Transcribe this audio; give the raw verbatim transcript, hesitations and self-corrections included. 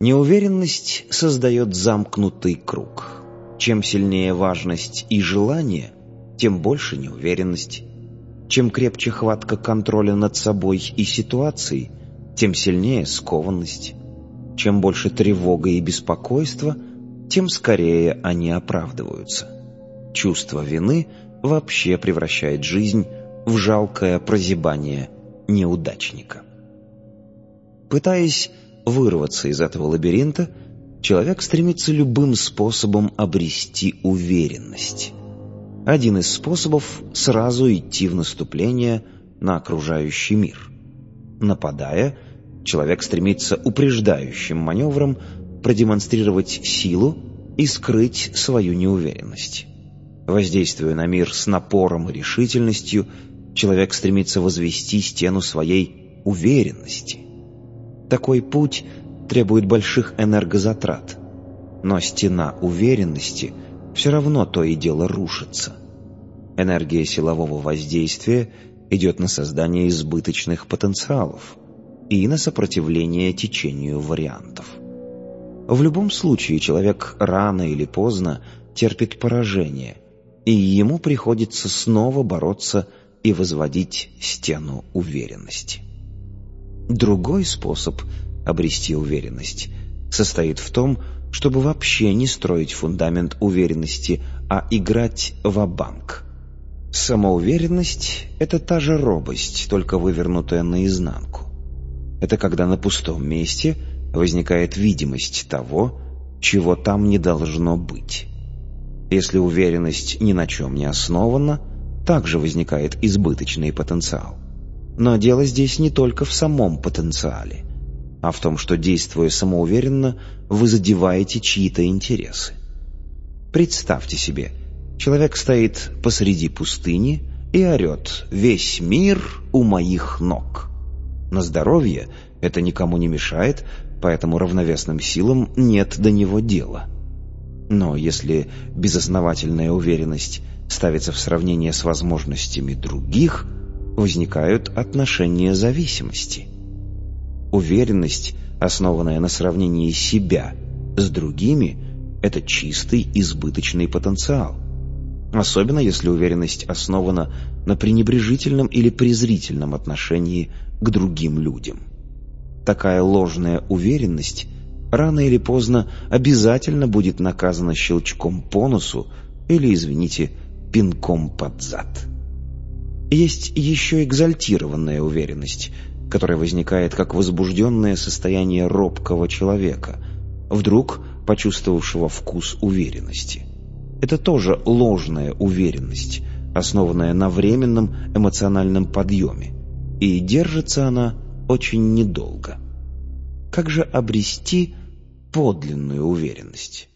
Неуверенность создает замкнутый круг. Чем сильнее важность и желание, тем больше неуверенность. Чем крепче хватка контроля над собой и ситуацией, тем сильнее скованность. Чем больше тревога и беспокойство, тем скорее они оправдываются. Чувство вины вообще превращает жизнь в жалкое прозябание неудачника. Пытаясь вырваться из этого лабиринта, человек стремится любым способом обрести уверенность. Один из способов – сразу идти в наступление на окружающий мир. Нападая, человек стремится упреждающим маневром продемонстрировать силу и скрыть свою неуверенность. Воздействуя на мир с напором и решительностью, человек стремится возвести стену своей уверенности. Такой путь требует больших энергозатрат, но стена уверенности все равно то и дело рушится. Энергия силового воздействия идет на создание избыточных потенциалов и на сопротивление течению вариантов. В любом случае человек рано или поздно терпит поражение, и ему приходится снова бороться и возводить стену уверенности. Другой способ обрести уверенность состоит в том, чтобы вообще не строить фундамент уверенности, а играть ва-банк. Самоуверенность – это та же робость, только вывернутая наизнанку. Это когда на пустом месте возникает видимость того, чего там не должно быть. Если уверенность ни на чем не основана, также возникает избыточный потенциал. Но дело здесь не только в самом потенциале, а в том, что, действуя самоуверенно, вы задеваете чьи-то интересы. Представьте себе, человек стоит посреди пустыни и орет: «Весь мир у моих ног». На здоровье это никому не мешает, поэтому равновесным силам нет до него дела. Но если безосновательная уверенность ставится в сравнение с возможностями других, возникают отношения зависимости. Уверенность, основанная на сравнении себя с другими, это чистый избыточный потенциал. Особенно если уверенность основана на пренебрежительном или презрительном отношении к другим людям. Такая ложная уверенность рано или поздно обязательно будет наказана щелчком по носу или, извините, пинком под зад. Есть еще экзальтированная уверенность, которая возникает как возбужденное состояние робкого человека, вдруг почувствовавшего вкус уверенности. Это тоже ложная уверенность, основанная на временном эмоциональном подъеме, и держится она очень недолго. Как же обрести подлинную уверенность?